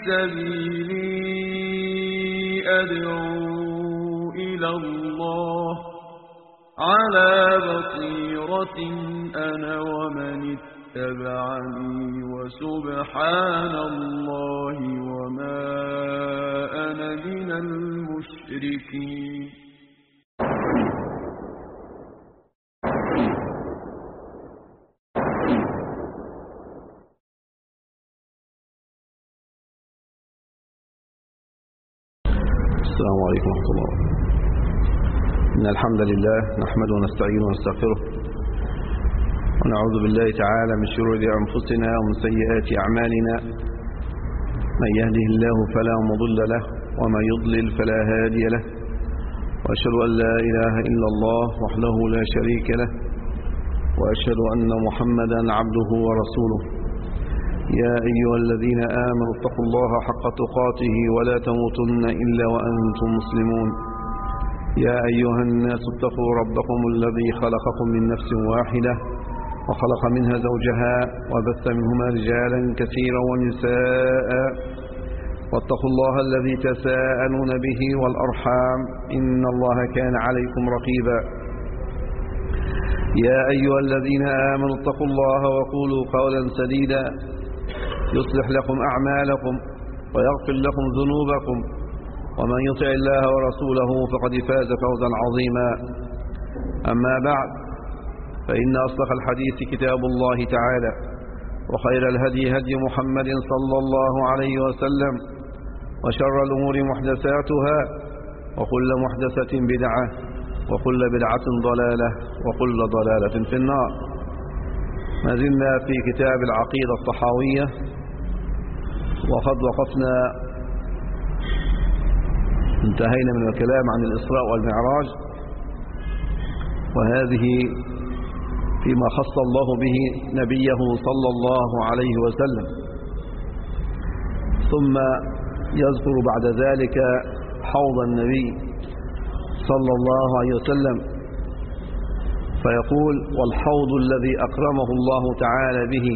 سبيلي أدعو إلى الله على بصيرة أنا ومن اتبعني وسبحان الله وما أنا من المشركين. السلام عليكم ورحمة الله. إن الحمد لله نحمده ونستعينه ونستغفره ونعوذ بالله تعالى من شرور أنفسنا ومن سيئات أعمالنا. من يهده الله فلا مضل له ومن يضلل فلا هادي له، وأشهد أن لا إله إلا الله وحده لا شريك له، وأشهد أن محمدا عبده ورسوله. يا أيها الذين آمنوا اتقوا الله حق تقاته ولا تموتن إلا وأنتم مسلمون. يا أيها الناس اتقوا ربكم الذي خلقكم من نفس واحدة وخلق منها زوجها وبث منهما رجالا كثيرا ونساء، واتقوا الله الذي تساءلون به والأرحام إن الله كان عليكم رقيبا. يا أيها الذين آمنوا اتقوا الله وقولوا قولا سديدا يصلح لكم أعمالكم ويغفر لكم ذنوبكم، ومن يطع الله ورسوله فقد فاز فوزا عظيما. أما بعد، فإن أصدق الحديث كتاب الله تعالى، وخير الهدي هدي محمد صلى الله عليه وسلم، وشر الأمور محدثاتها، وكل محدثة بدعة، وكل بدعة ضلالة، وكل ضلالة في النار. ما زلنا في كتاب العقيدة الطحاوية، وقد وقفنا انتهينا من الكلام عن الإسراء والمعراج، وهذه فيما خص الله به نبيه صلى الله عليه وسلم. ثم يذكر بعد ذلك حوض النبي صلى الله عليه وسلم، فيقول: والحوض الذي أكرمه الله تعالى به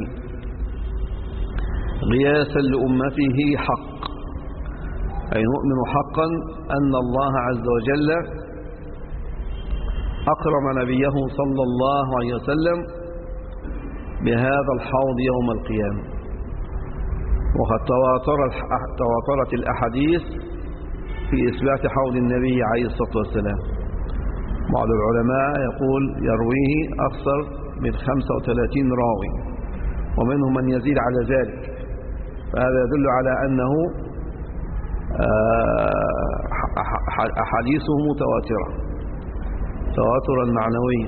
غياثا لأمته حق، أي نؤمن حقا أن الله عز وجل أكرم نبيه صلى الله عليه وسلم بهذا الحوض يوم القيامة. وقد تواترت الأحاديث في إثبات حوض النبي عليه الصلاة والسلام. بعض العلماء يقول يرويه أكثر من 35 راوي، ومنهم من يزيد على ذلك، فهذا يدل على أنه أحاديثه متواترة تواترا معنويا.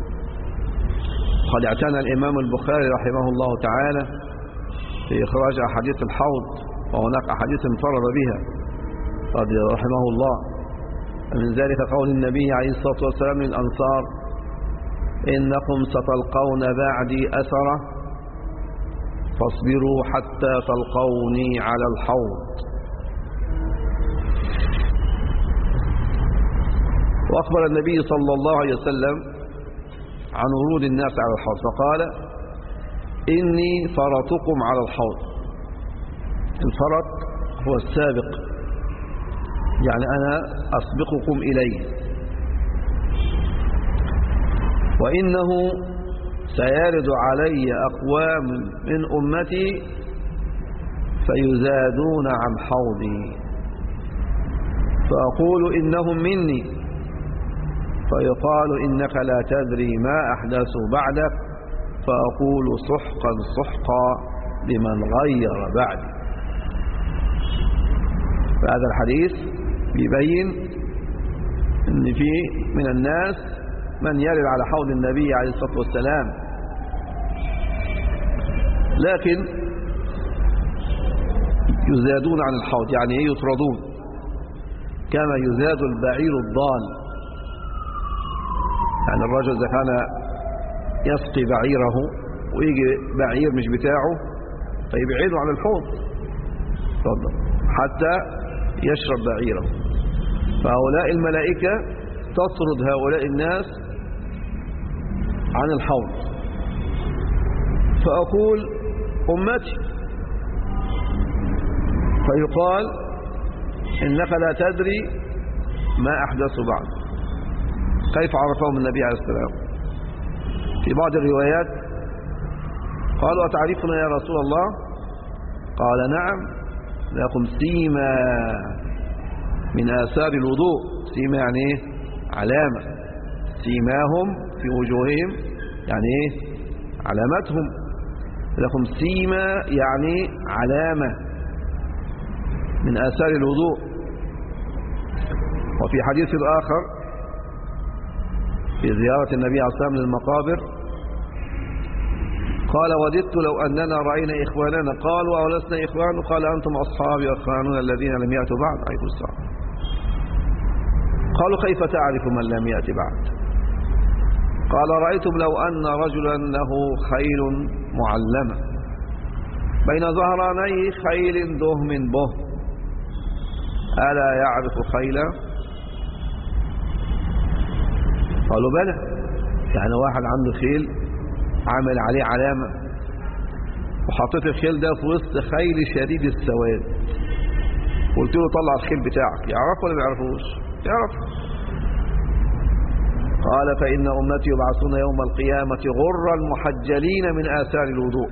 قد اعتنى الإمام البخاري رحمه الله تعالى في إخراج أحاديث الحوض، وهناك أحاديث انفرد بها رحمه الله. من ذلك قول النبي عليه الصلاة والسلام للأنصار: إنكم ستلقون بعدي أثرة فاصبروا حتى تلقوني على الحوض. وأخبر النبي صلى الله عليه وسلم عن ورود الناس على الحوض، فقال: إني فرطكم على الحوض. الفرط هو السابق، يعني أنا أسبقكم إليه. وإنه سيرد علي أقوام من أمتي فيزادون عن حوضي، فأقول إنهم مني، فيقال إنك لا تدري ما أحدثوا بعدك، فأقول سحقا سحقا لمن غير بعدي. فهذا الحديث يبين أن في من الناس من يرد على حوض النبي عليه الصلاة والسلام، لكن يزادون عن الحوض، يعني يطردون، كما يزاد البعير الضال. يعني الرجل إذا كان يسقي بعيره ويجي بعير مش بتاعه فيبعده عن الحوض حتى يشرب بعيره، فهؤلاء الملائكة تطرد هؤلاء الناس عن الحوض. فأقول أمتي، فيقال إنك لا تدري ما أحدثوا بعد. كيف عرفهم النبي عليه السلام؟ في بعض الروايات قالوا أتعرفنا يا رسول الله؟ قال نعم، لكم سيما من آثار الوضوء. سيما يعني إيه؟ علامة. سيماهم في وجوههم يعني إيه؟ علامتهم. لكم سيما يعني علامة من آثار الوضوء. وفي حديث آخر في زيارة النبي عليه الصلاة والسلام للمقابر قال وددت لو أننا رأينا إخواننا. قالوا أولسنا إخوان؟ قال أنتم أصحابي وإخواننا الذين لم يأتوا بعد. عليكم السلام. قالوا كيف تعرف من لم يأتي بعد؟ قال رأيتم لو أن رجلا له خيل معلمة بين ظهراني خيل دهم به ألا يعرف خيلا؟ قالوا بلى. يعني واحد عنده خيل عمل عليه علامة وحطيت الخيل ده في وسط خيل شديد السواد، قلت له طلع الخيل بتاعك، يعرفه ولا ما يعرفوش؟ يعرف. قال فإن أمتي يبعثون يوم القيامة غرا محجلين من آثار الوضوء.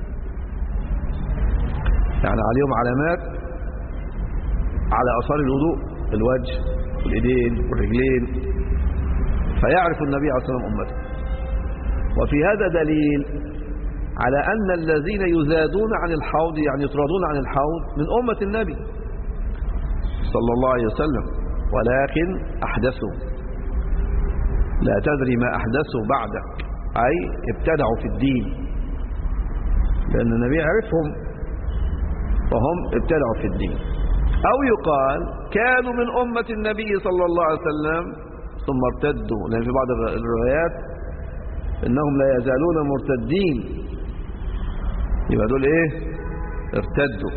يعني عليهم علامات على آثار الوضوء، الوجه والإيدين والرجلين، فيعرف النبي عليه الصلاة والسلام أمته. وفي هذا دليل على أن الذين يزادون عن الحوض يعني يطردون عن الحوض من أمة النبي صلى الله عليه وسلم، ولكن أحدثوا. لا تدري ما أحدثوا بعدك، أي ابتدعوا في الدين، لأن النبي عرفهم فهم ابتدعوا في الدين. أو يقال كانوا من أمة النبي صلى الله عليه وسلم ثم ارتدوا، لأن في بعض الروايات إنهم لا يزالون مرتدين، يبقى دول إيه؟ ارتدوا،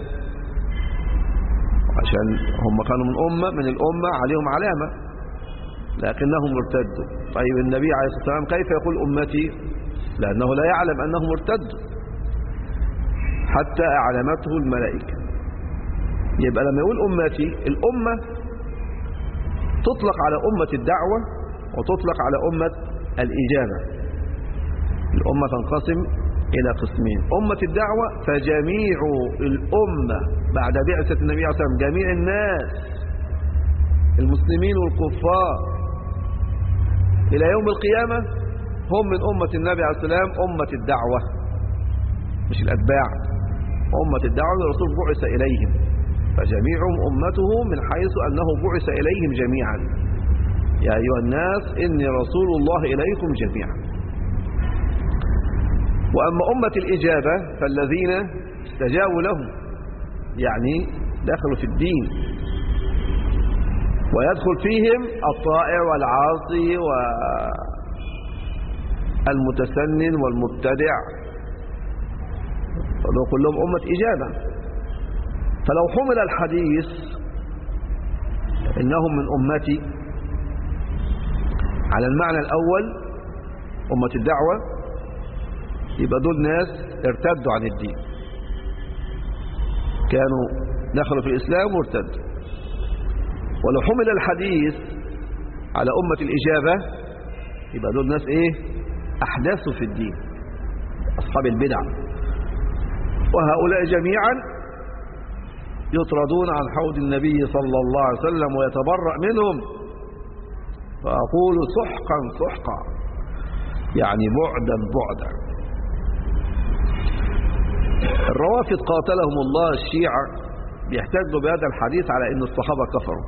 عشان هم كانوا من الأمة عليهم علامة لكنهم ارتدوا. طيب النبي عليه الصلاة والسلام كيف يقول أمتي؟ لأنه لا يعلم أنهم ارتدوا حتى أعلمته الملائكة. يبقى لما يقول أمتي، الأمة تطلق على أمة الدعوة وتطلق على أمة الإجابة. الأمة تنقسم إلى قسمين: أمة الدعوة فجميع الأمة بعد بعثة النبي عليه الصلاة والسلام، جميع الناس المسلمين والكفار إلى يوم القيامة هم من أمة النبي عليه الصلاة والسلام، أمة الدعوة مش الأتباع. أمة الدعوة الرسول بعث إليهم، فجميعهم أمته من حيث أنه بعث إليهم جميعا. يا أيها الناس إني رسول الله إليكم جميعا. وأما أمة الإجابة فالذين استجابوا لهم، يعني دخلوا في الدين، ويدخل فيهم الطائع والعاصي والمتسنن والمبتدع، ولو كلهم أمة إجابة. فلو حمل الحديث إنهم من أمتي على المعنى الأول أمة الدعوة، يبقى دول ناس ارتدوا عن الدين، كانوا دخلوا في الإسلام وارتدوا. ولو حمل الحديث على أمة الإجابة يبقى دول ناس إيه؟ أحدثوا في الدين، أصحاب البدع. وهؤلاء جميعا يطردون عن حوض النبي صلى الله عليه وسلم ويتبرأ منهم. فأقول سحقا سحقا، يعني بعدا بعدا. الروافض قاتلهم الله، الشيعة، بيحتجوا بهذا الحديث على أن الصحابة كفروا،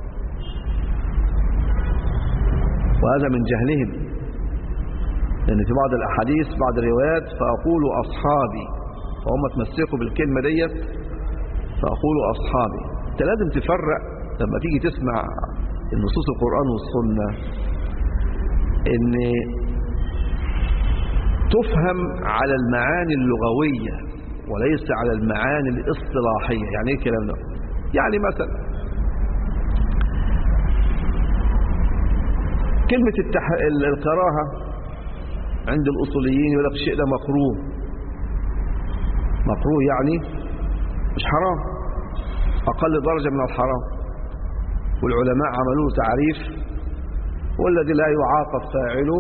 وهذا من جهلهم، لأن في بعض الأحاديث بعض الروايات فأقولوا أصحابي، فهم تمسكوا بالكلمة ديت فأقولوا أصحابي. أنت لازم تفرق لما تيجي تسمع النصوص القرآن والسنة، إن تفهم على المعاني اللغوية وليس على المعاني الاصطلاحية. يعني ايه الكلام ده؟ يعني مثلا كلمة الكراهة عند الأصوليين يقول لك الشيء ده مكروه. مكروه يعني مش حرام، أقل درجة من الحرام، والعلماء عملوا تعريف: والذي لا يعاقب فاعله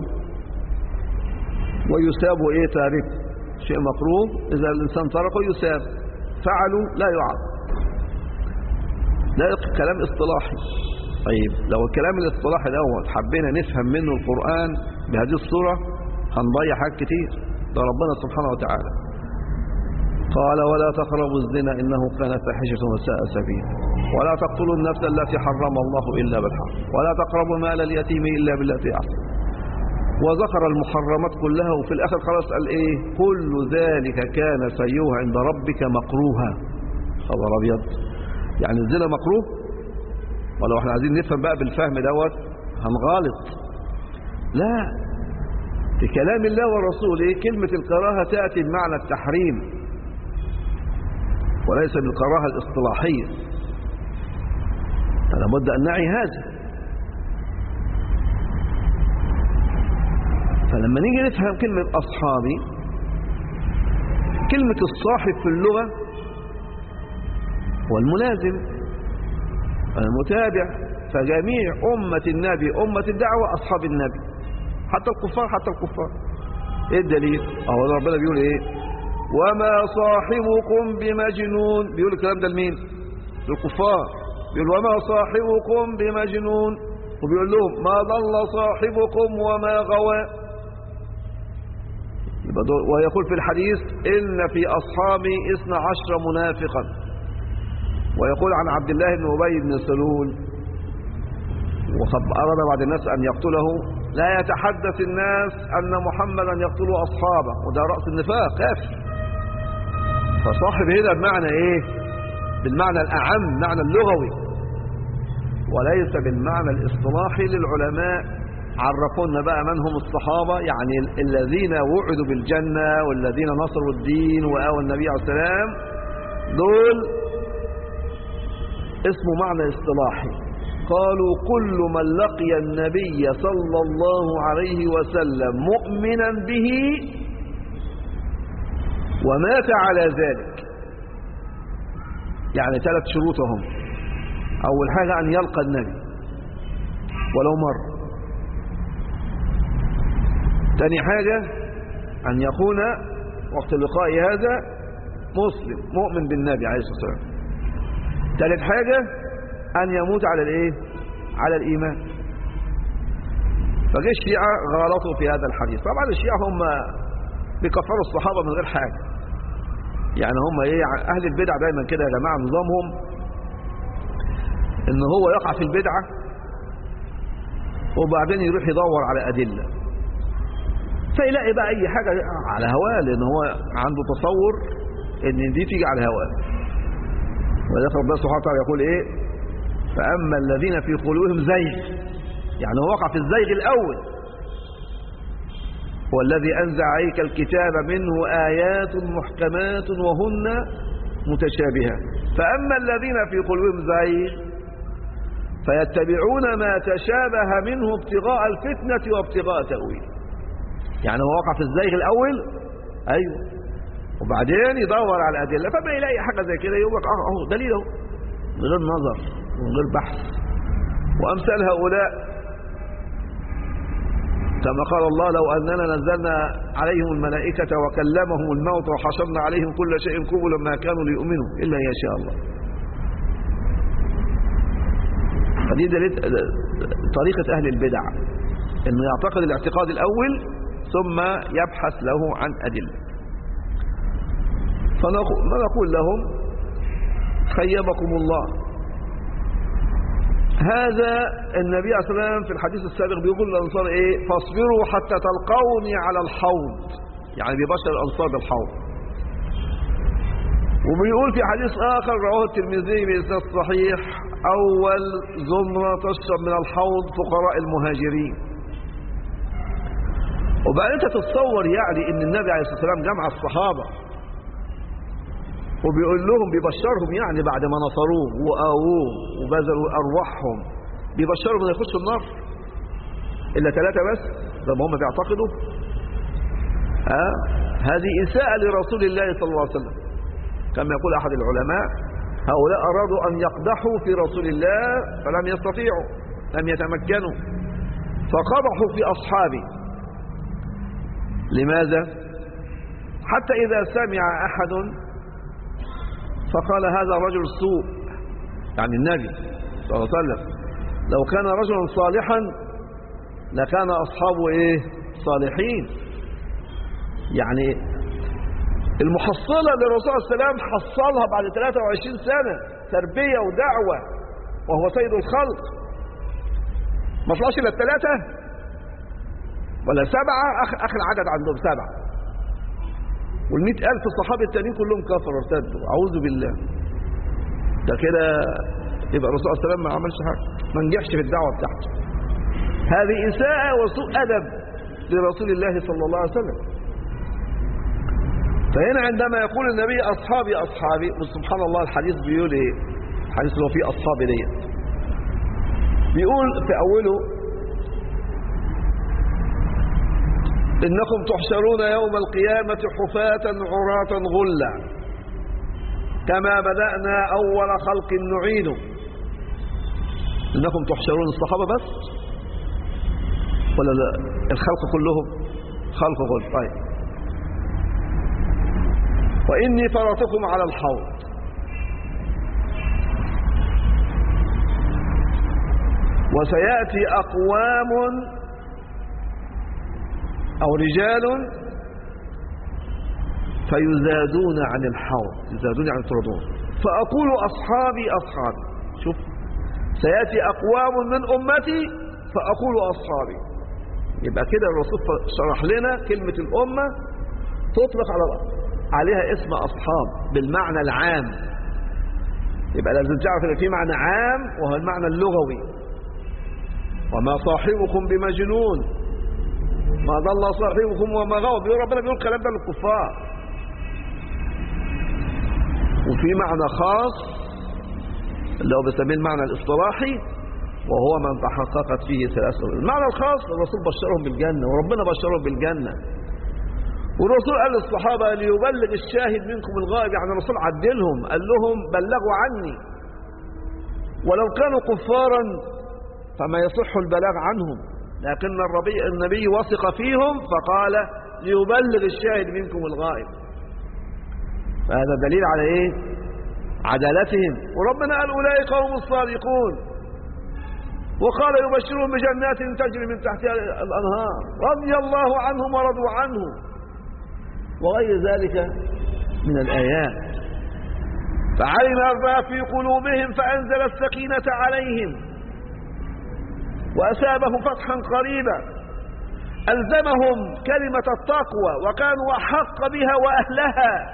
ويساب تاركه. شيء مكروه إذا الإنسان تركه يساب، فعله لا يعاقب. ده كلام اصطلاحي. طيب لو الكلام الاصطلاحي دوت حبينا نفهم منه القرآن بهذه الصورة هنضيع حاجات كتير. ده ربنا سبحانه وتعالى قال: ولا تقربوا الزنا إنه كان فاحشة وساء سبيلا، ولا تقتلوا النفس التي حرم الله إلا بالحق، ولا تقربوا مال اليتيم إلا بالتي أحسن، وذكر المحرمات كلها، وفي الآخر خلاص قال كل ذلك كان سيئه عند ربك مكروها. خبر أبيض، يعني الزنا مكروه؟ ولو احنا عايزين نفهم بقى بالفهم دوت هنغالط. لا، في كلام الله ورسوله كلمة الكراهة تأتي بمعنى التحريم وليس بالكراهة الاصطلاحية، فلا بد أن نعي هذا. فلما نيجي نفهم كلمة أصحابي، كلمة الصاحب في اللغة والملازم المتابع، فجميع أمة النبي أمة الدعوة أصحاب النبي، حتى الكفار. ايه الدليل؟ اهو ربنا بيقول وما صاحبكم بمجنون. بيقول الكلام ده لمين؟ للكفار. بيقول وما صاحبكم بمجنون، وبيقول لهم ما ضل صاحبكم وما غوى. ويقول في الحديث إن في أصحابي 12 منافقا. ويقول عن عبد الله بن أبي بن سلول: وقد أراد بعض الناس أن يقتله، لا يتحدث الناس أن محمدا يقتل أصحابه، وده رأس النفاق كافر. فصاحب هنا بمعنى بالمعنى الأعم، معنى اللغوي، وليس بالمعنى الاصطلاحي. للعلماء عرفونا بقى من هم الصحابة، يعني الذين وعدوا بالجنة والذين نصروا الدين وآووا النبي عليه السلام، دول اسمه معنى اصطلاحي. قالوا كل من لقي النبي صلى الله عليه وسلم مؤمنا به ومات على ذلك. يعني 3 شروطهم: أول حاجة أن يلقى النبي ولو مرة، ثاني حاجة أن يكون وقت اللقاء هذا مسلم مؤمن بالنبي عليه الصلاة والسلام، ثالث حاجة أن يموت على الإيمان. فجاء الشيعة غلطوا في هذا الحديث. طبعا الشيعة هم بيكفروا الصحابة من غير حاجة، يعني هم أهل البدع دايما كده يا جماعة، نظامهم إن هو يقع في البدعة وبعدين يروح يدور على أدلة، فيلاقي بقى أي حاجة على هواه، لأن هو عنده تصور إن دي تيجي على هواه. ولذلك ربنا سبحانه وتعالى يقول فأما الذين في قلوبهم زيغ، يعني هو وقع في الزيغ الأول. هو الذي أنزل عليك الكتاب منه آيات محكمات وهن متشابهات، فأما الذين في قلوبهم زيغ فيتبعون ما تشابه منه ابتغاء الفتنة وابتغاء تأويله. يعني هو وقع في الزيغ الأول، أيوه، وبعدين يدور على الأدلة، فما يلاقي حاجة زي كده يقول لك أهو دليل أهو، من غير نظر ومن غير بحث. وأمثال هؤلاء كما قال الله: لو أننا نزلنا عليهم الملائكة وكلمهم الموت وحشرنا عليهم كل شيء قبلا ما كانوا ليؤمنوا إلا إن يشاء الله. فدي طريقة أهل البدع، إنه يعتقد الاعتقاد الأول ثم يبحث له عن أدلة. فنقول لهم: خيبكم الله. هذا النبي عليه الصلاة والسلام في الحديث السابق بيقول للأنصار فاصبروا حتى تلقوني على الحوض، يعني بيبشر الأنصار بالحوض. وبيقول في حديث آخر رواه الترمذي بإسناد صحيح: أول زمرة تشرب من الحوض فقراء المهاجرين. وبعدين انت تتصور يعني ان النبي عليه الصلاة والسلام جمع الصحابة وبيقول لهم، بيبشرهم يعني بعد ما نصروه وآووه وبذلوا أرواحهم، بيبشرهم ان يخشوا النار إلا 3 بس، زي ما هم بيعتقدوا. هذه إساءة لرسول الله صلى الله عليه وسلم. كما يقول أحد العلماء: هؤلاء أرادوا أن يقدحوا في رسول الله فلم يستطيعوا، لم يتمكنوا، فقدحوا في أصحابه. لماذا؟ حتى إذا سمع أحد فقال هذا رجل سوء، يعني النبي صلى الله عليه وسلم لو كان رجلا صالحا لكان أصحابه صالحين. يعني المحصلة للرسول صلى الله عليه وسلم حصلها بعد 23 سنة تربية ودعوة وهو سيد الخلق، ما طلعش إلا 3 ولا 7، آخر عدد عندهم 7، وال100,000 الصحابة التانيين كلهم كفروا ارتدوا، أعوذ بالله. ده كده يبقى الرسول صلى الله عليه وسلم ما عملش حاجة، ما نجحش في الدعوة بتاعته. هذه إساءة وسوء أدب لرسول الله صلى الله عليه وسلم. فهنا عندما يقول النبي أصحابي أصحابي، وسبحان الله الحديث بيقول إيه؟ الحديث اللي هو فيه أصحابي ديت بيقول في أوله إنكم تحشرون يوم القيامة حفاة عراة غلا كما بدأنا أول خلق نعيده. إنكم تحشرون الصحابة بس ولا لا؟ الخلق كلهم خلق غل. طيب وإني فرطكم على الحوض وسيأتي أقوام أو رجال فيزادون عن الحوض، يزادون عن الطردون، فأقول أصحابي أصحابي. شوف، سيأتي أقوام من أمتي فأقول أصحابي. يبقى كده الرسول شرح لنا كلمة الأمة تطلق عليها اسم أصحاب بالمعنى العام. يبقى لازم تعرف ان في معنى عام وهو المعنى اللغوي. وما صاحبكم بمجنون ما ضل صاحبكم وما غوى. بيقول ربنا بيقول الكلام ده للكفار. وفي معنى خاص اللي هو بيسميه المعنى الاصطلاحي وهو من تحققت فيه 3 أمور. المعنى الخاص الرسول بشرهم بالجنة وربنا بشرهم بالجنة. والرسول قال للصحابة ليبلغ الشاهد منكم الغائب، يعني الرسول عدلهم قال لهم بلغوا عني، ولو كانوا كفارا فما يصح البلاغ عنهم، لكن النبي وثق فيهم فقال ليبلغ الشاهد منكم الغائب. فهذا دليل على ايه؟ عدالتهم. وربنا قال أولئك هم الصادقون، وقال يبشرهم بجنات تجري من تحتها الأنهار رضي الله عنهم ورضوا عنه وغير ذلك من الآيات. فعلم ما في قلوبهم فأنزل السكينة عليهم وأسابهم فتحا قريبا، ألزمهم كلمة التقوى وكانوا أحق بها وأهلها.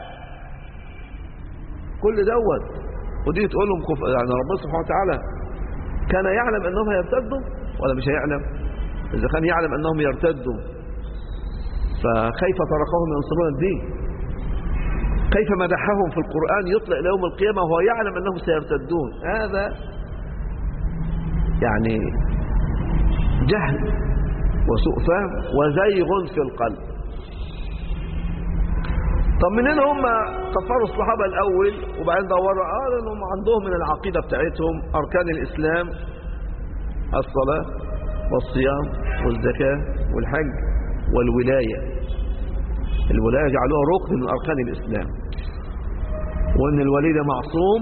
كل دوت ودي تقول لهم يعني ربنا سبحانه وتعالى كان يعلم أنهم يرتدوا ولا مش هيعلم؟ إذا كان يعلم أنهم يرتدوا فكيف تركهم ينصرون الدين؟ كيف مدحهم في القرآن يطلع إلى يوم القيامة وهو يعلم أنهم سيرتدون؟ هذا يعني جهل وسوء فهم وزيغ في القلب. طب منين هم كفروا الصحابة الأول وبعدين دوروا؟ لأنهم عندهم من العقيدة بتاعتهم أركان الإسلام الصلاة والصيام والزكاة والحج والولاية. الولاية جعلوها ركن من أركان الإسلام، وأن الولي ده معصوم،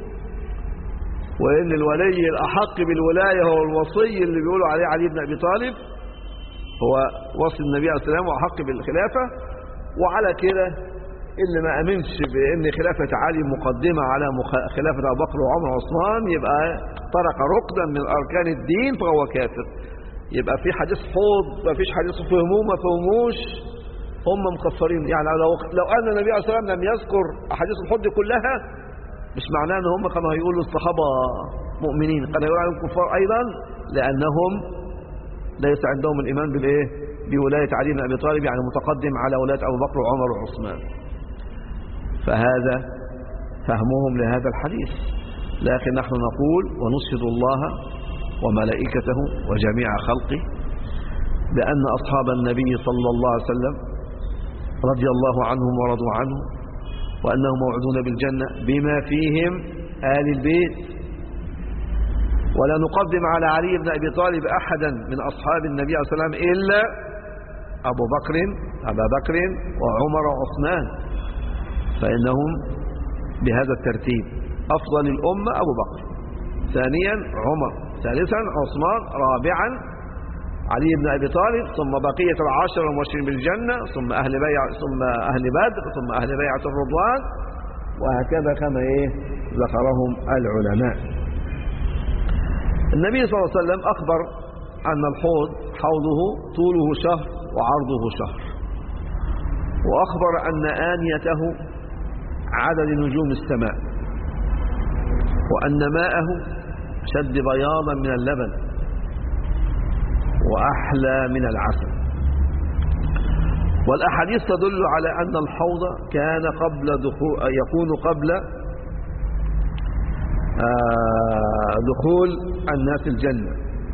وأن الولي الأحق بالولاية هو الوصي اللي بيقولوا عليه علي بن أبي طالب، هو وصي النبي عليه السلام وأحق بالخلافة. وعلى كده اللي ما أمنش بأن خلافة علي مقدمة على خلافة أبو بكر وعمر وعثمان يبقى ترك ركنا من أركان الدين فهو كافر. يبقى في حديث حوض ما فيش حديث فهموه ما فهموش، هم مكفرين. يعني لو أن النبي عليه الصلاة والسلام لم يذكر أحاديث الحوض كلها مش معناه أن هم كانوا هيقولوا الصحابة مؤمنين، كانوا يقولوا عليهم كفار أيضا، لأنهم ليس عندهم الإيمان بالإيه؟ بولاية علي بن أبي طالب، يعني متقدم على ولاية أبو بكر وعمر وعثمان. فهذا فهمهم لهذا الحديث. لكن نحن نقول ونشهد الله وملائكته وجميع خلقه بأن أصحاب النبي صلى الله عليه وسلم رضي الله عنهم ورضوا عنه، وأنهم موعدون بالجنة بما فيهم آل البيت. ولا نقدم على علي بن أبي طالب أحدا من أصحاب النبي عليه الصلاة والسلام إلا أبا بكر وعمر وعثمان، فإنهم بهذا الترتيب: أفضل الأمة أبو بكر، ثانيا عمر، ثالثا عثمان، رابعا علي بن أبي طالب، ثم بقية العشر المبشرين بالجنة، ثم أهل بدر، ثم أهل بيعة الرضوان، وهكذا كما ذكرهم العلماء. النبي صلى الله عليه وسلم أخبر أن الحوض حوضه طوله شهر وعرضه شهر، وأخبر أن آنيته عدد نجوم السماء، وأن ماءه شد بياضا من اللبن وأحلى من العسل. والأحاديث تدل على أن الحوض كان يكون قبل دخول الناس الجنة،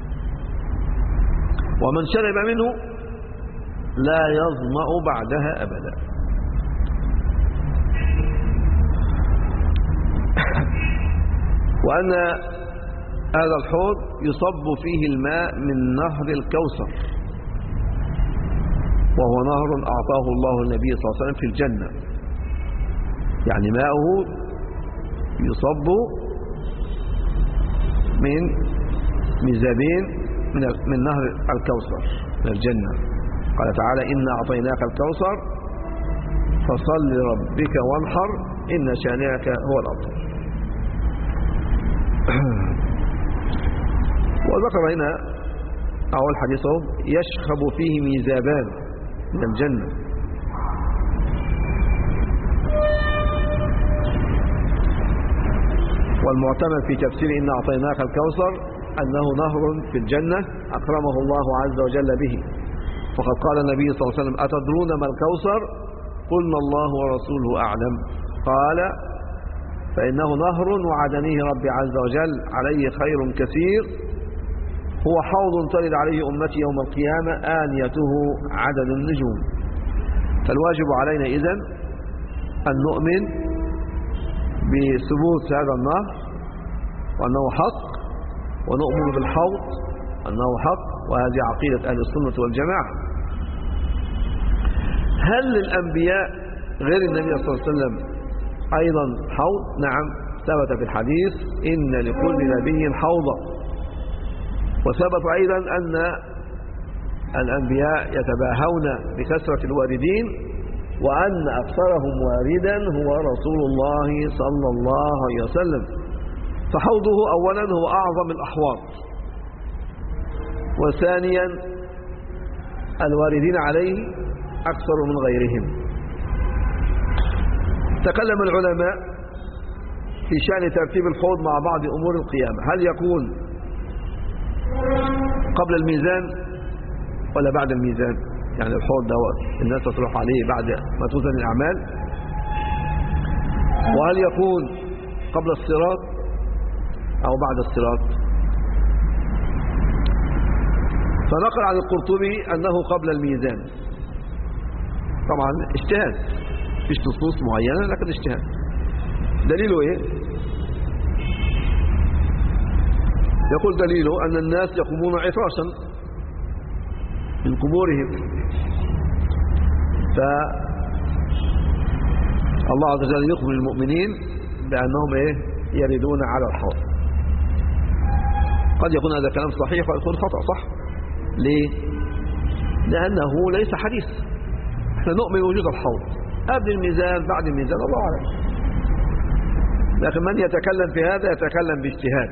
ومن شرب منه لا يظمأ بعدها أبدا. وأن هذا الحوض يصب فيه الماء من نهر الكوثر، وهو نهر أعطاه الله النبي صلى الله عليه وسلم في الجنة، يعني ماءه يصب من ميزابين من نهر الكوثر من الجنة. قال تعالى: إنا أعطيناك الكوثر فصل لربك وانحر إن شانئك هو الأبتر. وذكر هنا أول حديثه: يشخب فيه ميزابان من الجنة. والمعتمد في تفسير إنا أعطيناك الكوثر أنه نهر في الجنة أكرمه الله عز وجل به، فقد قال النبي صلى الله عليه وسلم: أتدرون ما الكوثر؟ قلنا: الله ورسوله أعلم. قال: فإنه نهر وعدنيه ربي عز وجل عليه خير كثير، هو حوض ترد عليه أمتي يوم القيامة آنيته عدد النجوم. فالواجب علينا إذن أن نؤمن بثبوت هذا النهر وأنه حق، ونؤمن بالحوض أنه حق، وهذه عقيدة أهل السنة والجماعة. هل للأنبياء غير النبي صلى الله عليه وسلم أيضا حوض؟ نعم، ثبت في الحديث: إن لكل نبي حوضا. وثبت أيضا أن الأنبياء يتباهون بكثرة الواردين، وأن أكثرهم واردا هو رسول الله صلى الله عليه وسلم. فحوضه أولا هو أعظم الأحواض، وثانيا الواردين عليه أكثر من غيرهم. تكلم العلماء في شأن ترتيب الحوض مع بعض أمور القيامة: هل يكون قبل الميزان ولا بعد الميزان؟ يعني الحوض ده الناس تروح عليه بعد ما توزن الأعمال، وهل يكون قبل الصراط أو بعد الصراط؟ فنقل عن القرطبي أنه قبل الميزان. طبعا اجتهاد، مفيش نصوص معينة لكن اجتهاد. دليله ايه؟ يقول دليله أن الناس يقومون عفاشا من قبورهم، فالله عز وجل يخبر المؤمنين بأنهم يردون على الحوض. قد يكون هذا كلام صحيح ويكون خطأ. صح؟ ليه؟ لأنه ليس حديث. احنا نؤمن وجود الحوض قبل الميزان بعد الميزان، الله أعلم. لكن من يتكلم في هذا يتكلم باجتهاد.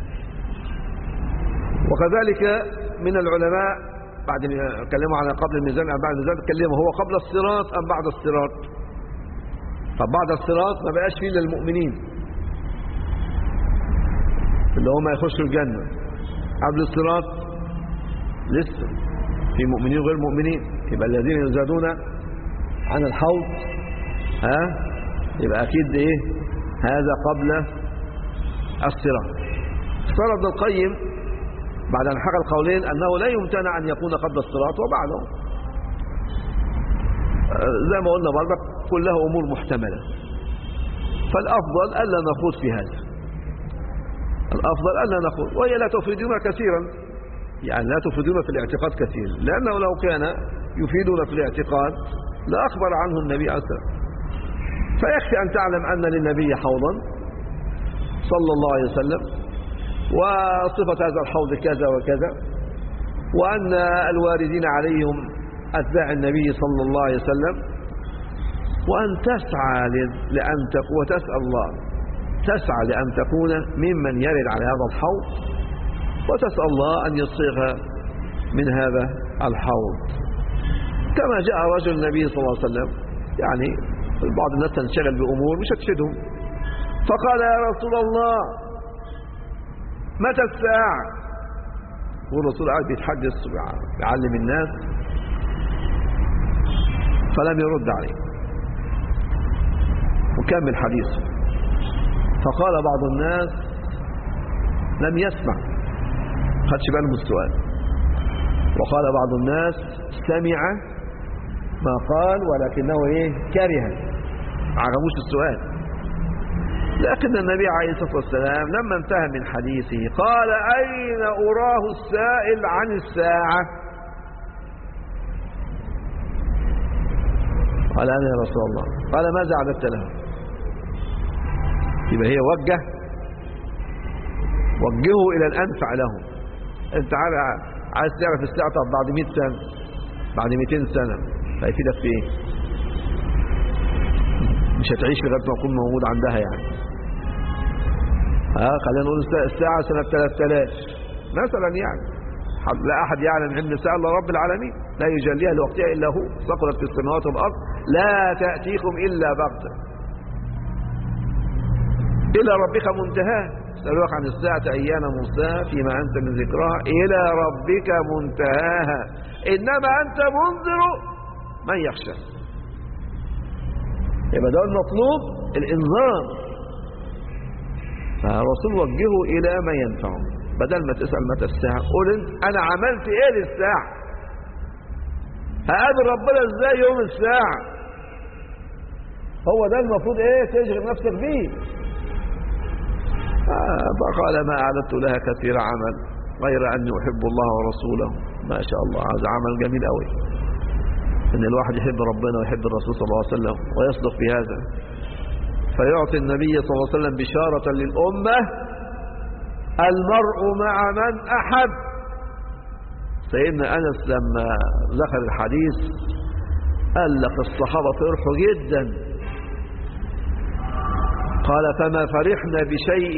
وكذلك من العلماء بعد كلموا عن قبل الميزان أم بعد الميزان، كلموا هو قبل الصراط أم بعد الصراط. طب بعد الصراط ما بقاش فيه للمؤمنين اللي هم يخشوا الجنة. قبل الصراط لسه في مؤمنين وغير مؤمنين، يبقى الذين يزادون عن الحوض يبقى أكيد هذا قبل الصراط. اختار ابن القيم بعد أن حكى القولين أنه لا يمتنع أن يكون قبل الصراط وبعده. زي ما قلنا برضك كلها أمور محتملة، فالأفضل ألا نخوض في هذا. الأفضل أن لا نقول، وهي لا تفيدنا كثيرا، يعني لا تفيدنا في الاعتقاد كثير، لأنه لو كان يفيدنا في الاعتقاد لأخبر عنه النبي عليه الصلاة والسلام. فيكفي أن تعلم أن للنبي حوضا صلى الله عليه وسلم، وصفة هذا الحوض كذا وكذا، وأن الواردين عليهم أتباع النبي صلى الله عليه وسلم، وأن تسعى لأن تكون، وتسأل الله، تسعى لأن تكون ممن يرد على هذا الحوض، وتسأل الله أن يصيغ من هذا الحوض. كما جاء رجل النبي صلى الله عليه وسلم، يعني بعض الناس تنشغل بأمور مش هتفيدهم، فقال يا رسول الله متى الساعة؟ والرسول قاعد بيتحدث ويعلم الناس، فلم يرد عليه وكمل حديثه. فقال بعض الناس لم يسمع، خدش باله من السؤال، وقال بعض الناس سمع ما قال ولكنه كره، ما عجبوش السؤال. لكن النبي عليه الصلاة والسلام لما انتهى من حديثه قال أين أراه السائل عن الساعة؟ قال أنا يا رسول الله. قال ماذا عددت له؟ يبقى هي وجهه إلى الأنفع لهم. أنت عايز تعرف الساعة بعد 100 سنة، بعد 200 سنة، هيفيدك في إيه؟ مش هتعيش لغاية ما أكون موجود عندها يعني. خلينا نقول الساعة سنة 3000 مثلا، يعني لا أحد يعلم علم الساعة إلا رب العالمين، لا يجليها لوقتها إلا هو، ثقلت في السماوات والأرض لا تأتيكم إلا بغتة، إلى ربك منتهاها، يسألونك عن الساعة أيان مرساها فيما أنت من ذكرها إلى ربك منتهاها إنما أنت منذر من يخشى. يبقى ده المطلوب، الإنذار. فالرسول وجهه إلى ما ينفعه، بدل ما تسأل متى الساعة قول أنا عملت إيه للساعة، هقابل ربنا إزاي يوم الساعة. هو ده المفروض تشغل نفسك بيه. فقال ما أعددت لها كثير عمل غير أني أحب الله ورسوله. ما شاء الله، هذا عمل جميل قوي، إن الواحد يحب ربنا ويحب الرسول صلى الله عليه وسلم ويصدق في هذا، فيعطي النبي صلى الله عليه وسلم بشارة للأمة المرء مع من أحب. سيدنا أنس لما ذكر الحديث قال لك الصحابة فرحوا جدا، قال فما فرحنا بشيء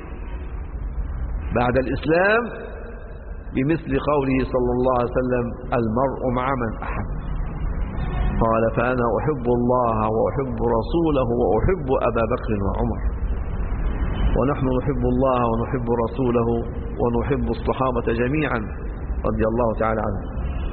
بعد الإسلام بمثل قوله صلى الله عليه وسلم المرء مع من أحب. قال فأنا أحب الله وأحب رسوله وأحب أبا بكر وعمر، ونحن نحب الله ونحب رسوله ونحب الصحابة جميعا رضي الله تعالى عنهم.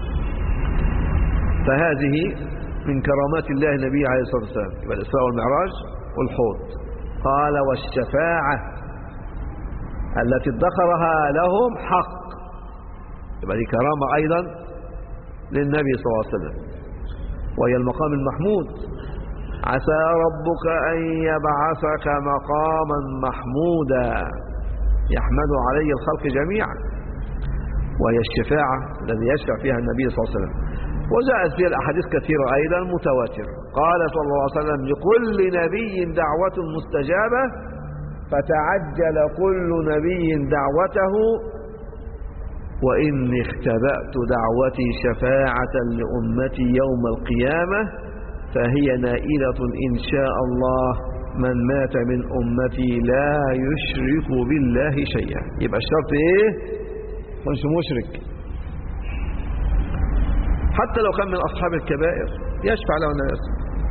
فهذه من كرامات الله النبي عليه الصلاة والسلام، يبقى الإسراء والمعراج والحوض. قال والشفاعة التي ادخرها لهم حق، يبقى دي كرامة أيضا للنبي صلى الله عليه وسلم، وهي المقام المحمود. عسى ربك أن يبعثك مقاما محمودا يحمد عليه الخلق جميعا، وهي الشفاعة الذي يشفع فيها النبي صلى الله عليه وسلم. وجاءت فيها الأحاديث كثيرة أيضا متواترة. قال صلى الله عليه وسلم لكل نبي دعوة مستجابة فتعجل كل نبي دعوته، وإني اختبأت دعوتي شفاعة لأمتي يوم القيامة فهي نائلة إن شاء الله من مات من أمتي لا يشرك بالله شيئا. يبقى الشرط مش مشرك، حتى لو كان من أصحاب الكبائر يشفع له الناس،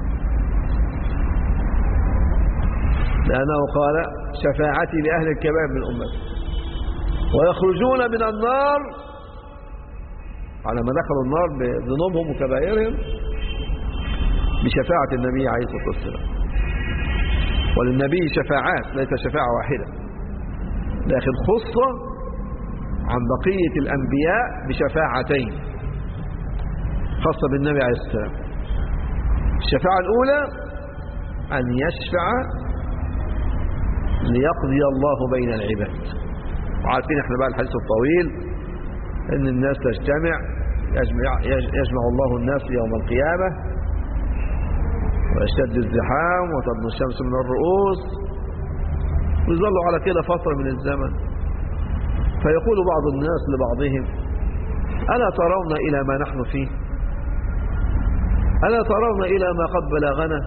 لأنه قال شفاعتي لأهل الكبائر من أمتي ويخرجون من النار على ما دخلوا النار بذنوبهم وكبائرهم بشفاعة النبي عليه الصلاة والسلام. وللنبي شفاعات، ليس شفاعة واحدة، لكن خصة عن بقية الأنبياء بشفاعتين خاصة بالنبي عليه الصلاة والسلام. الشفاعة الأولى أن يشفع ليقضي الله بين العباد. وعارفين احنا بقى الحديث الطويل ان الناس تجتمع، يجمع الله الناس يوم القيامة ويشتد الزحام وتدنو الشمس من الرؤوس، ويظلوا على كده فترة من الزمن، فيقول بعض الناس لبعضهم: ألا ترون إلى ما نحن فيه؟ ألا ترون إلى ما قد بلغنا؟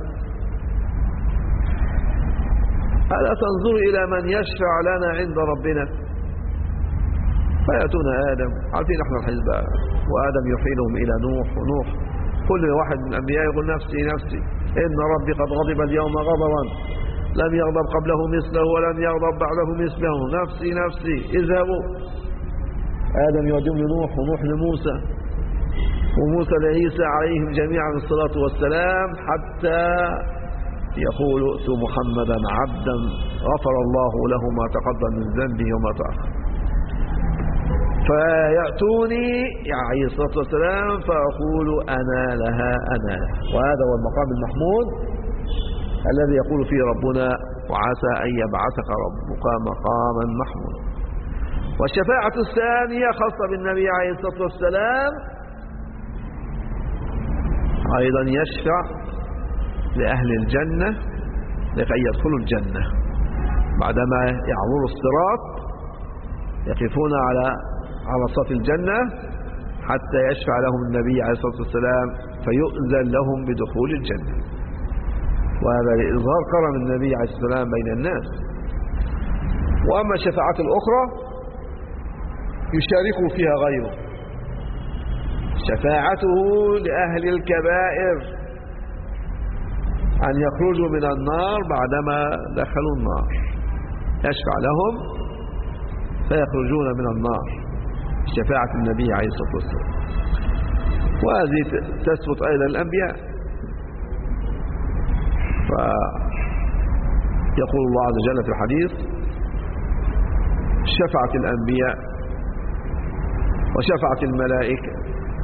ألا تنظر إلى من يشفع لنا عند ربنا؟ فيأتون آدم، عارفين احنا الحديث بقى، وآدم يحيلهم إلى نوح، ونوح كل واحد من الأنبياء يقول: نفسي نفسي، إن ربي قد غضب اليوم غضبا لم يغضب قبله مثله ولن يغضب بعده مثله، نفسي نفسي اذهبوا. آدم يوديهم لنوح، ونوح لموسى، وموسى لعيسى عليهم جميعا الصلاة والسلام، حتى يقول: ائتوا محمدا عبدا غفر الله له ما تقدم من ذنبه وما تأخر. فيأتوني عليه الصلاة والسلام فأقول: أنا لها أنا لها. وهذا هو المقام المحمود الذي يقول فيه ربنا: وعسى أن يبعثك ربك مقاما محمودا. والشفاعة الثانية خاصة بالنبي عليه الصلاة والسلام، أيضا يشفع لأهل الجنة لكي يدخلوا الجنة بعدما يعبروا الصراط، يقفون على صف الجنة حتى يشفع لهم النبي عليه الصلاة والسلام فيؤذن لهم بدخول الجنة. وهذا لإظهار كرم النبي عليه الصلاة والسلام بين الناس. وأما الشفاعات الأخرى يشاركوا فيها غيره، شفاعته لأهل الكبائر أن يخرجوا من النار بعدما دخلوا النار، يشفع لهم فيخرجون من النار، شفاعة النبي عليه الصلاة والسلام. وهذه تثبت أيضا الأنبياء، فيقول الله عز وجل في الحديث: شفعت الأنبياء وشفعت الملائكة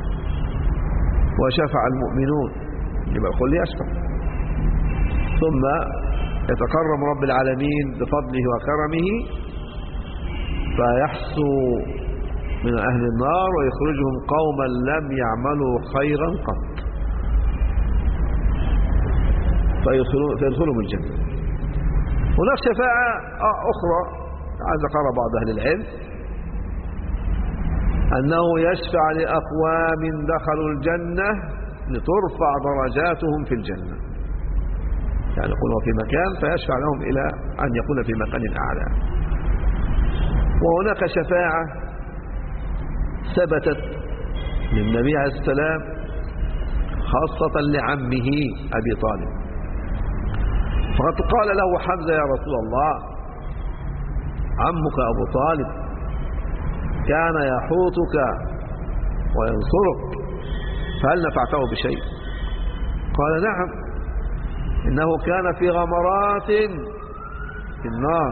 وشفع المؤمنون، يبقى الكل يشفع. ثم يتكرم رب العالمين بفضله وكرمه فيحصو من أهل النار ويخرجهم قوما لم يعملوا خيرا قط فيدخلهم الجنة. هناك شفاعة أخرى ذكر بعض أهل العلم أنه يشفع لأقوام دخلوا الجنة لترفع درجاتهم في الجنة، يعني يكونوا في مكان فيشفع لهم إلى أن يكون في مكان أعلى. وهناك شفاعة ثبتت للنبي عليه السلام خاصة لعمه أبي طالب، فقد قال له حمزة: يا رسول الله، عمك أبو طالب كان يحوطك وينصرك، فهل نفعته بشيء؟ قال: نعم، إنه كان في غمرات في النار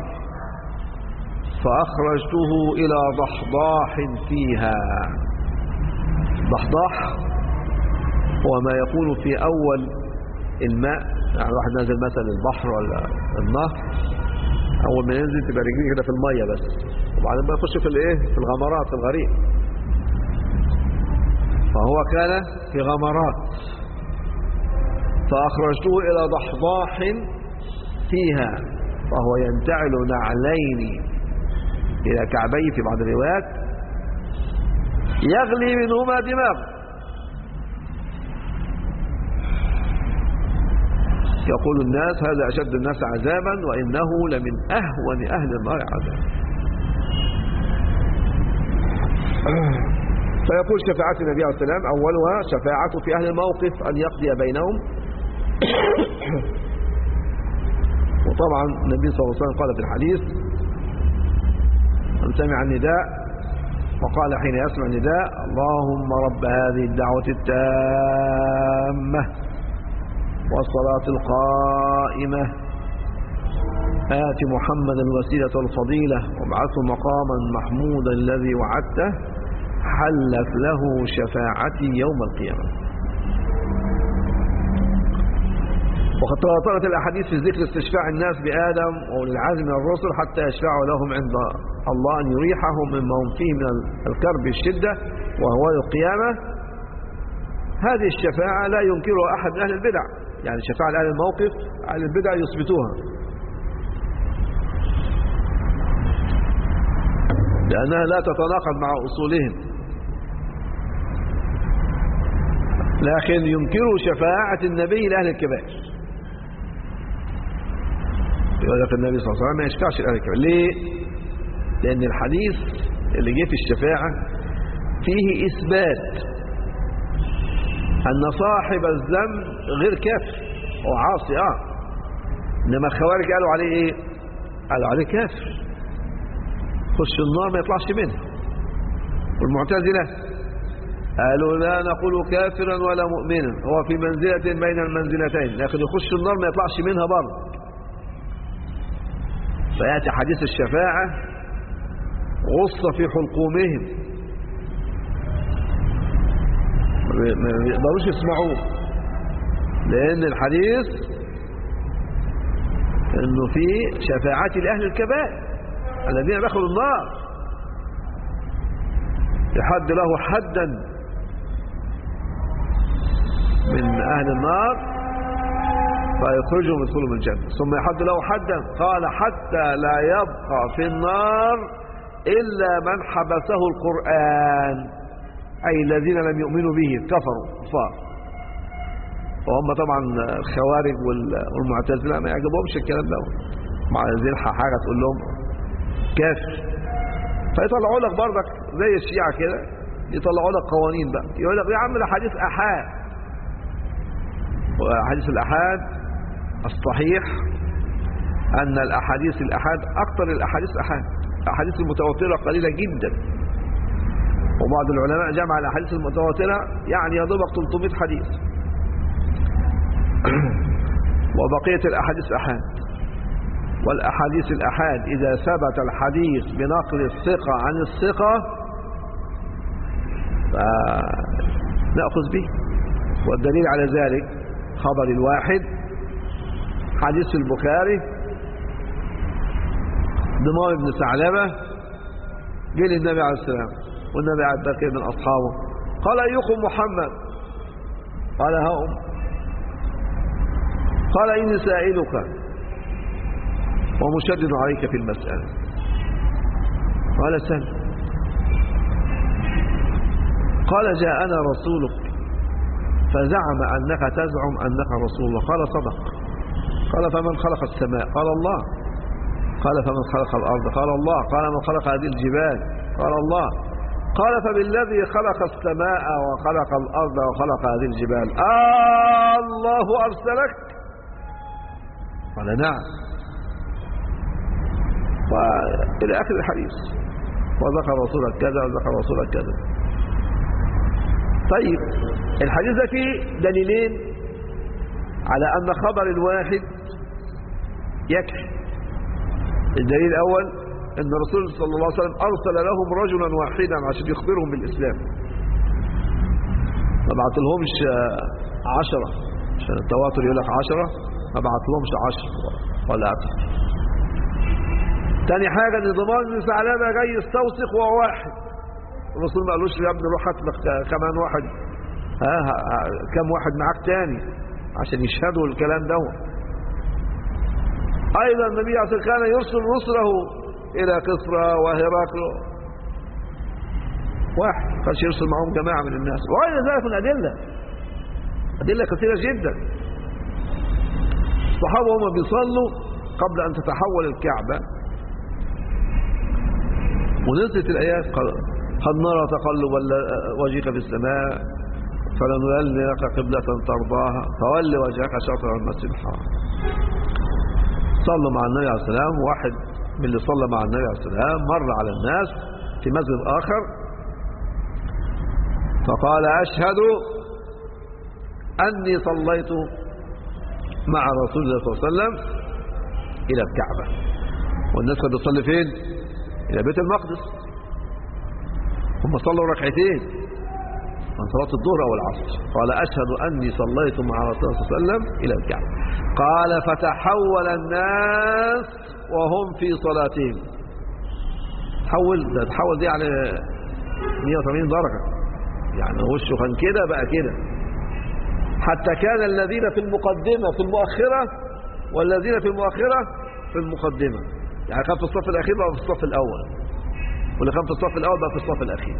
فأخرجته إلى ضحضاح فيها. ضحضاح هو ما يكون في أول الماء، يعني واحد نازل مثلا البحر ولا النهر، أول ما ينزل تبقى رجليه كده في المية بس، وبعدين بقى يخش في الايه، في الغمرات، في الغريق. فهو كان في غمرات فأخرجته إلى ضحضاح فيها، فهو ينتعل نعلين إلى كعبيه في بعض الروايات يغلي منهما دماغ. يقول الناس: هذا أشد الناس عذابا وإنه لمن أهون أهل النار عذابا. فيقول شفاعة النبي عليه السلام أولها شفاعته في أهل الموقف أن يقضي بينهم. وطبعا النبي صلى الله عليه وسلم قال في الحديث: من سمع النداء وقال حين يسمع النداء: اللهم رب هذه الدعوة التامة والصلاة القائمة آت محمد الوسيلة والفضيلة وابعثه مقاما محمودا الذي وعدته حلت له شفاعتي يوم القيامة. وقد تواترت الأحاديث في ذكر استشفاع الناس بآدم وأولي العزم من الرسل حتى يشفعوا لهم عند الله أن يريحهم مما هم فيه من الكرب الشدة وهو القيامة. هذه الشفاعة لا ينكرها أحد من أهل البدع، يعني شفاعة لأهل الموقف أهل البدع يثبتوها لأنها لا تتناقض مع أصولهم، لكن ينكروا شفاعة النبي لأهل الكبائر. يقول لك النبي صلى الله عليه وسلم ما يشفعش لأهل الكبائر. ليه؟ لأن الحديث اللي جه في الشفاعة فيه إثبات أن صاحب الذنب غير كافر، هو عاصي إنما الخوارج قالوا عليه إيه؟ قالوا عليه كافر، خش النار ما يطلعش منها. والمعتزلة قالوا لا نقول كافرا ولا مؤمنا، هو في منزلة بين المنزلتين، لكن يخش النار ما يطلعش منها برضه. فيأتي حديث الشفاعة غص في حلقومهم ما يقدروش يسمعوه، لأن الحديث إنه في شفاعة لأهل الكبائر الذين دخلوا النار يحد له حدا من أهل النار فيخرجهم يدخلوا من الجنة، ثم يحد له حدا قال حتى لا يبقى في النار إلا من حبسه القرآن، أي الذين لم يؤمنوا به كفروا كفار. وهم طبعا الخوارج والمعتزلة ما يعجبهمش الكلام ده، مع ذلك حاجة تقول لهم كافر فيطلعوا لك برضك زي الشيعة كده، يطلعوا لك قوانين بقى، يقول لك يا عم ده حديث أحاد. وحديث الأحاد الصحيح أن الأحاديث الأحاد أكثر الأحاديث أحاد، الأحاديث المتواترة قليلة جدا، وبعض العلماء جمع الأحاديث المتواترة يعني يضبط 300 حديث وبقية الأحاديث أحاد. والأحاديث الأحاد إذا ثبت الحديث بنقل الثقة عن الثقة فنأخذ به. والدليل على ذلك خبر الواحد حديث البخاري ضمام بن ثعلبة جه للنبي عليه السلام والنبي قاعد باكر من أصحابه قال أيكم محمد؟ قال ها قال إني سائلك ومشدد عليك في المسألة. قال سل. قال جاءنا رسولك فزعم أنك تزعم أنك رسول الله. قال صدق. قال فمن خلق السماء؟ قال الله. قال فمن خلق الأرض؟ قال الله. قال من خلق هذه الجبال؟ قال الله. قال فبالذي خلق السماء وخلق الأرض وخلق هذه الجبال الله أرسلك؟ قال نعم. وإلى آخر الحديث وذكر رسولك كذا وذكر رسولك كذا. طيب الحديث ده فيه دليلين على أن خبر الواحد يكفي. الدليل الأول أن الرسول صلى الله عليه وسلم أرسل لهم رجلا واحدا عشان يخبرهم بالإسلام، ما بعت لهمش 10 عشان التواتر يقول لك 10، ما بعت لهمش 10 ولا أكثر. تاني حاجة ان ضمان بن ثعلبة جاي يستوثق وهو واحد، الرسول ما قالوش يا ابني روح هات لك كمان واحد، كم واحد معاك تاني عشان يشهدوا الكلام ده. ايضا النبي عليه الصلاه والسلام كان يرسل رسله الى كسرى وهرقل واحد، ما كانش يرسل معهم جماعه من الناس. وغير ذلك من ادله كثيره جدا. الصحابه هم بيصلوا قبل ان تتحول الكعبه ونزلت الآيات قد نرى تقلب وجهك في السماء فلنولينك قبلة ترضاها فول وجهك شطر المسجد الحرام. صلوا مع النبي عليه السلام، واحد من اللي صلى مع النبي عليه السلام مر على الناس في مسجد آخر فقال أشهد أني صليت مع رسول الله صلى الله عليه وسلم إلى الكعبة. والناس كانت بتصلي فين؟ إلى بيت المقدس. هم صلوا ركعتين من صلاة الظهر أو العصر. قال أشهد أني صليت مع رسول الله صلى الله عليه وسلم إلى الكعبة. قال فتحول الناس وهم في صلاتهم. تحول دي على 180 درجة، يعني وشه كان كده بقى كده، حتى كان الذين في المقدمة في المؤخرة والذين في المؤخرة في المقدمة، يعني كان في الصف الأخير بقى في الصف الأول، واللي كان في الصف الأول بقى في الصف الأخير.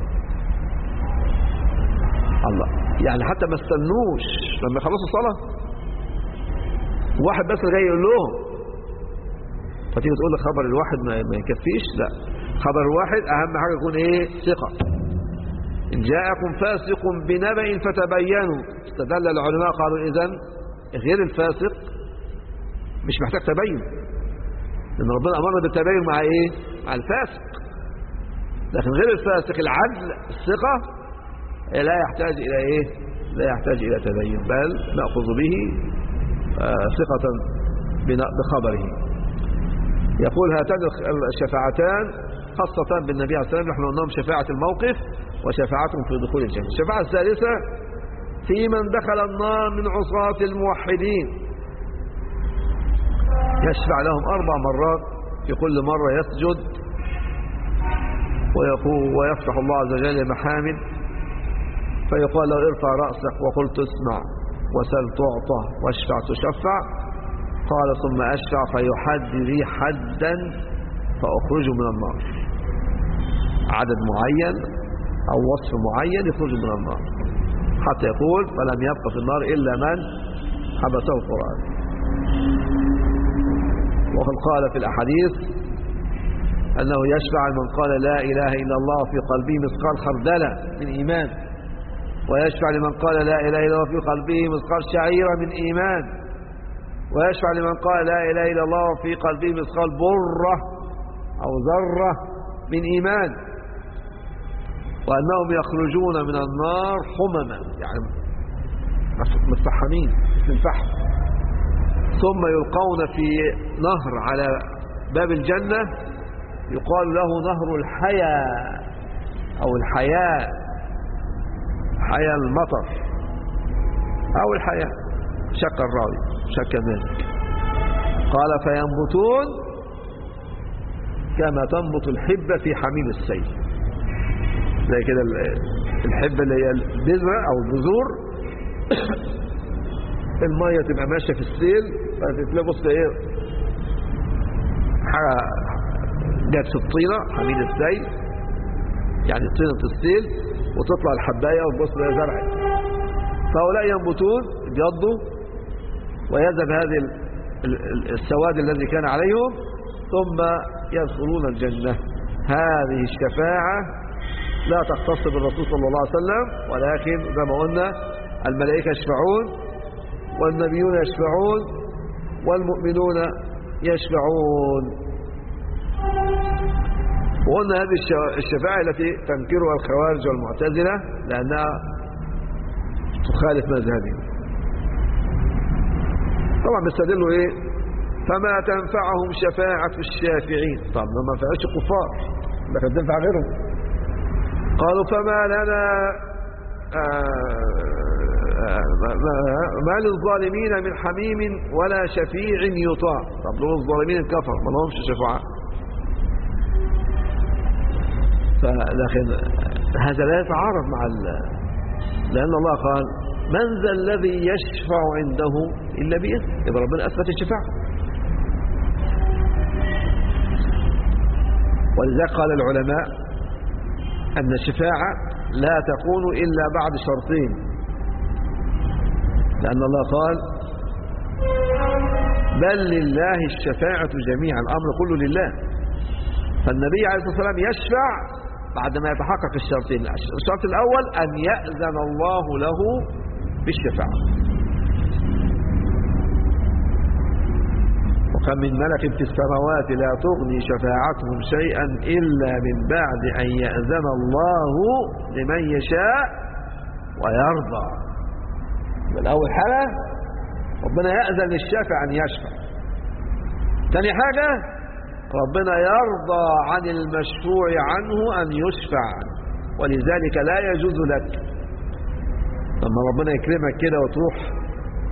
الله، يعني حتى ما استنوش لما يخلصوا الصلاة واحد بس جاي يقول لهم. فتيجي تقول لك خبر الواحد ما يكفيش، لا، خبر الواحد أهم حاجة يكون إيه؟ ثقة. إن جاءكم فاسق بنبأ فتبينوا. استدل العلماء قالوا إذن غير الفاسق مش محتاج تبين، لأن ربنا أمرنا بالتبين مع إيه؟ مع الفاسق. لكن غير الفاسق العدل الثقة لا يحتاج إلى إيه؟ لا يحتاج إلى تبين، بل نأخذ به ثقة بخبره. يقول هاتان الشفاعتان خاصة بالنبي عليه الصلاة والسلام، نحن قلناهم شفاعة الموقف وشفاعتهم في دخول الجنة. الشفاعة الثالثة في من دخل النار من عصاة الموحدين، يشفع لهم 4 مرات، في كل مرة يسجد ويقول ويفتح الله عز وجل محامد، فيقال له ارفع رأسك وقل تسمع وسل تعطى واشفع تشفع. قال ثم أشفع فيحد لي حدا فأخرجه من النار، عدد معين أو وصف معين يخرجه من النار، حتى يقول فلم يبقى في النار إلا من حبسه القرآن. وقد قال في الأحاديث أنه يشفع من قال لا إله إلا الله في قلبه مثقال خردلة من إيمان، ويشفع لمن قال لا إله إلا الله في قلبه مثقال شعيرة من إيمان، ويشفع لمن قال لا إله إلا الله في قلبه مثقال برة أو ذرة من إيمان، وأنهم يخرجون من النار حمما، يعني متفحمين في الفحم، ثم يلقون في نهر على باب الجنة يقال له نهر الحياة أو الحياة، حياة المطر أو الحياة، شك الراوي شك مالك. قال فينبتون كما تنبت الحبة في حميل السيل، زي كده الحبة اللي هي البذرة أو البذور المية تبقى ماشية في السيل، فتتلبس ايه حاجة جت في الطينة حميل السيل، يعني طينة السيل، وتطلع الحباية وتبص لها زرع. فهؤلاء ينبتون يبيضوا ويذهب هذه السواد الذي كان عليهم، ثم يدخلون الجنة. هذه الشفاعة لا تختص بالرسول صلى الله عليه وسلم، ولكن زي ما قلنا الملائكة يشفعون والنبيون يشفعون والمؤمنون يشفعون. وقلنا هذه الشفاعة التي تنكرها الخوارج والمعتزلة لأنها تخالف مذهبهم. طبعا بيستدلوا ايه؟ فما تنفعهم شفاعة الشافعين. طبعا ما نفعتش الكفار لكن تنفع غيرهم. قالوا فما لنا ما للظالمين من حميم ولا شفيع يطاع. طب لو الظالمين الكفر ما لهمش شفاعة، لكن هذا لا يتعارض مع لأن الله قال من ذا الذي يشفع عنده إلا بإذنه، يبقى ربنا أثبت الشفاعة. ولذلك قال العلماء أن الشفاعة لا تكون إلا بعد شرطين، لأن الله قال بل لله الشفاعة جميعا، الأمر كله لله. فالنبي عليه الصلاة والسلام يشفع بعد ما يتحقق الشرطين. الشرط الأول أن يأذن الله له بالشفاعة. وكم من ملك في السماوات لا تغني شفاعتهم شيئا إلا من بعد أن يأذن الله لمن يشاء ويرضى. الأول حاجة ربنا يأذن للشافع أن يشفع. ثاني حاجة ربنا يرضى عن المشفوع عنه أن يشفع، ولذلك لا يجوز لك لما ربنا يكرمك كده وتروح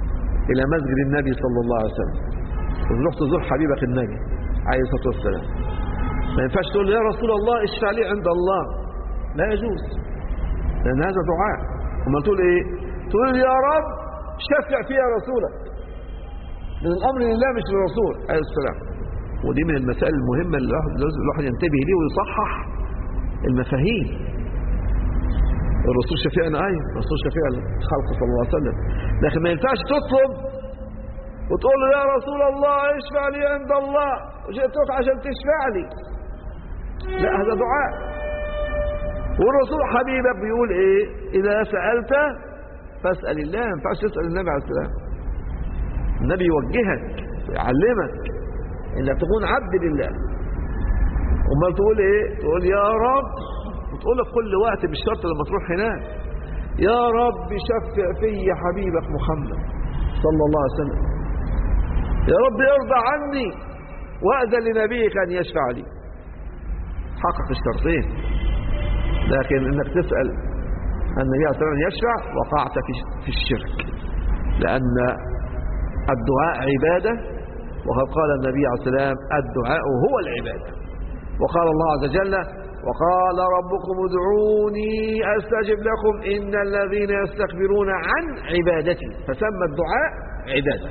إلى مسجد النبي صلى الله عليه وسلم وتروح تزور حبيبك النبي عليه الصلاة والسلام، ما ينفعش تقول يا رسول الله اشفع لي عند الله، لا يجوز، لأن هذا دعاء. وما تقول إيه؟ تقول يا رب شفع فيها رسولك، من الأمر لله مش للرسول عليه السلام. ودي من المسائل المهمة اللي الواحد ينتبه ليه ويصحح المفاهيم. الرسول شفيعنا، أيوه الرسول شفيع الخلق صلى الله عليه وسلم، لكن ما ينفعش تطلب وتقول له يا رسول الله اشفع لي عند الله وجئتك عشان تشفع لي، لا هذا دعاء. والرسول حبيبك بيقول ايه؟ إذا سألت فاسأل الله، ما ينفعش تسأل النبي عليه السلام. النبي يوجهك ويعلمك انك تكون عبد لله. امال تقول ايه؟ تقول يا رب، وتقولها في كل وقت مش شرط لما تروح هناك، يا رب شفع في حبيبك محمد صلى الله عليه وسلم، يا رب ارضى عني واذن لنبيك ان يشفع لي. حقق الشرطين. لكن انك تسأل النبي عليه الصلاة والسلام يشفع وقعت في الشرك، لأن الدعاء عبادة، وقد قال النبي عليه الصلاة والسلام الدعاء هو العبادة. وقال الله عز وجل وقال ربكم ادعوني أستجب لكم إن الذين يستكبرون عن عبادتي، فسمى الدعاء عبادة.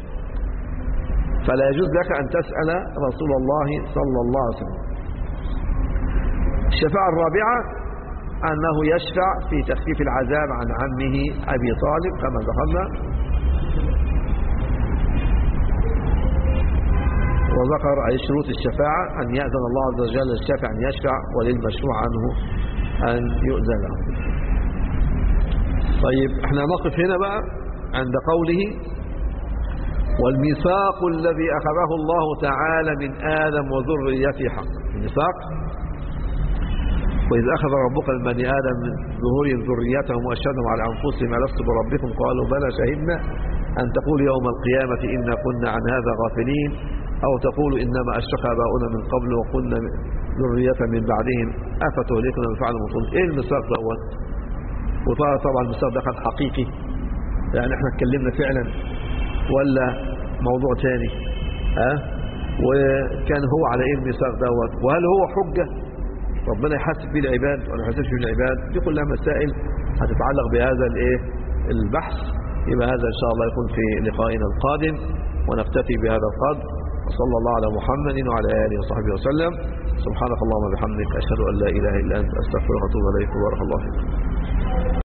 فلا يجوز لك أن تسأل رسول الله صلى الله عليه وسلم. الشفاعة الرابعة أنه يشفع في تخفيف العذاب عن عمه أبي طالب كما ذكرنا، وذكر أي شروط الشفاعة أن يأذن الله عز وجل للشافع أن يشفع وللمشروع عنه أن يؤذن له. طيب احنا نقف هنا بقى عند قوله والميثاق الذي أخذه الله تعالى من آدم وذريته حق. الميثاق وإذ أخذ ربك من بني آدم من ظهورهم ذريتهم وأشهدهم على أنفسهم ألست بربكم قالوا بلى شهدنا أن تقول يوم القيامة إنا كنا عن هذا غافلين أو تقول إنما أشرك آباؤنا من قبل وكنا ذرية من بعدهم أفتهلكنا بفعل المصلين. إيه الميثاق دوت؟ وطبعا الميثاق ده كان حقيقي، يعني احنا اتكلمنا فعلا ولا موضوع تاني؟ وكان هو على إيه الميثاق دوت؟ وهل هو حجة ربنا يحاسب به العباد ولا يحاسبش به العباد؟ دي كلها مسائل هتتعلق بهذا الايه البحث. يبقى هذا ان شاء الله يكون في لقائنا القادم، ونكتفي بهذا القدر. وصلى الله على محمد وعلى اله وصحبه وسلم. سبحانك اللهم وبحمدك اشهد ان لا اله الا انت استغفرك واتوب اليك. بارك الله فيك.